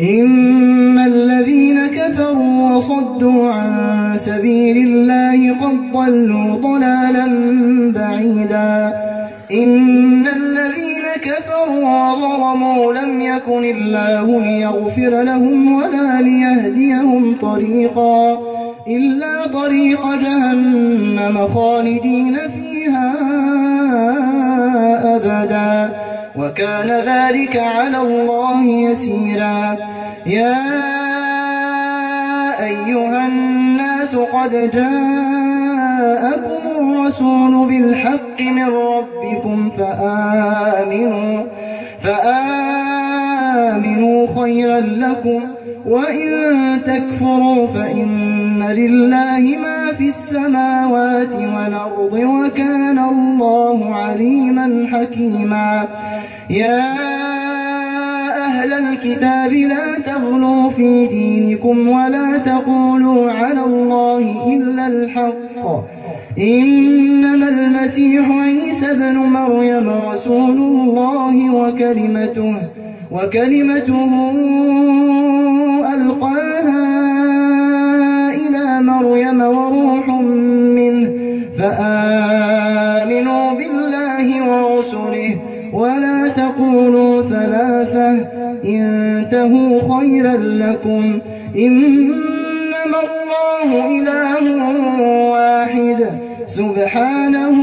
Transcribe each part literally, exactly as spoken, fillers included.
إن الذين كفروا وصدوا عن سبيل الله قد ضلوا ضلالا بعيدا إن الذين كفروا وظلموا لم يكن الله ليغفر لهم ولا ليهديهم طريقا إلا طريق جهنم خالدين فيها أبدا وكان ذلك على الله يسيرا يا أيها الناس قد جاءكم الرسول بالحق من ربكم فآمنوا, فآمنوا خيرا لكم وإن تكفروا فإن لله ما في السماوات والأرض وكان الله عليما حكيما يا أهل الكتاب لا تغلوا في دينكم ولا تقولوا على الله إلا الحق إنما المسيح عيسى ابن مريم رسول الله وكلمته, وكلمته ألقاها إلى مريم وروح منه فآمنوا بالله ورسله ولا تقولوا ثلاثة انتهوا خيرا لكم إنما الله إله واحد سبحانه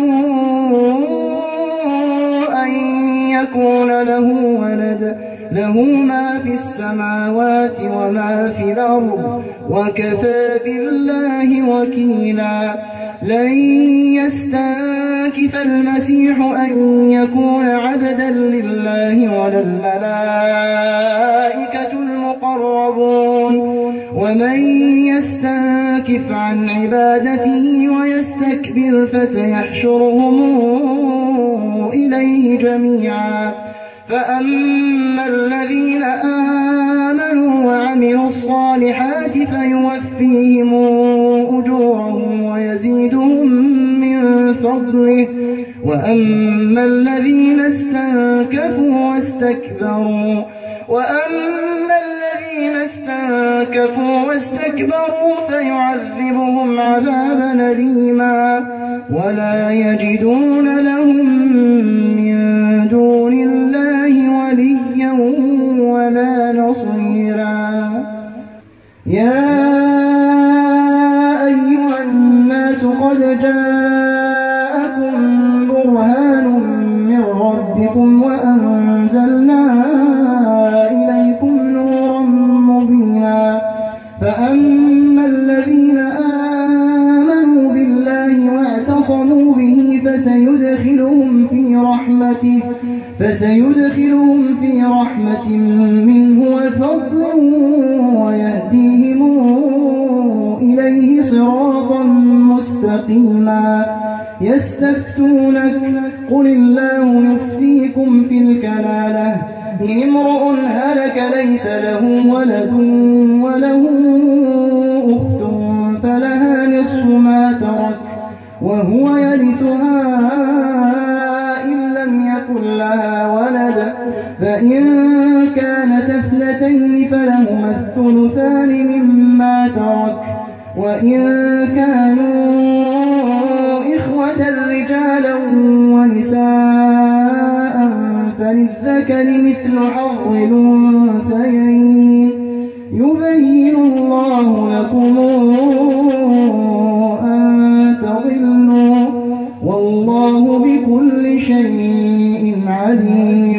أن يكون له ولد له ما في السماوات وما في الأرض وكفى بالله وكيلا لن يستنكف المسيح أن يكون عبدا لله ولا الملائكة المقربون ومن يستنكف عن عبادته ويستكبر فسيحشرهم إليه جميعا فأما الذين آمنوا وعملوا الصالحات فيوفيهم أجورهم ويزيدهم من فضله وأما الذين استنكفوا واستكبروا وأما الذين استنكفوا واستكبروا فيعذبهم عذابا أليما ولا يجدون لهم من دون الله وليا ولا نصيرا يا أيها الناس قد جاءكم برهان من ربكم وأنزلنا إليكم نورا مبينا فأما الذين آمنوا بالله واعتصموا به فسيدخلهم في رحمته فسيدخلهم في رحمة منه وفضل ويهديهم إليه صراطا مستقيما يستفتونك قل الله يفتيكم في الكلالة إن امرؤ هلك ليس له ولد وله أخت فلها نصف ما ترك وهو يرثها إن لم يكن لها ولد فإن كانت اثنتين فلهما الثلثان مما ترك وإن كانوا إخوة رجالا ونساء فللذكر مثل حظ الأنثيين يبين الله لكم أن تضلوا والله بكل شيء عليم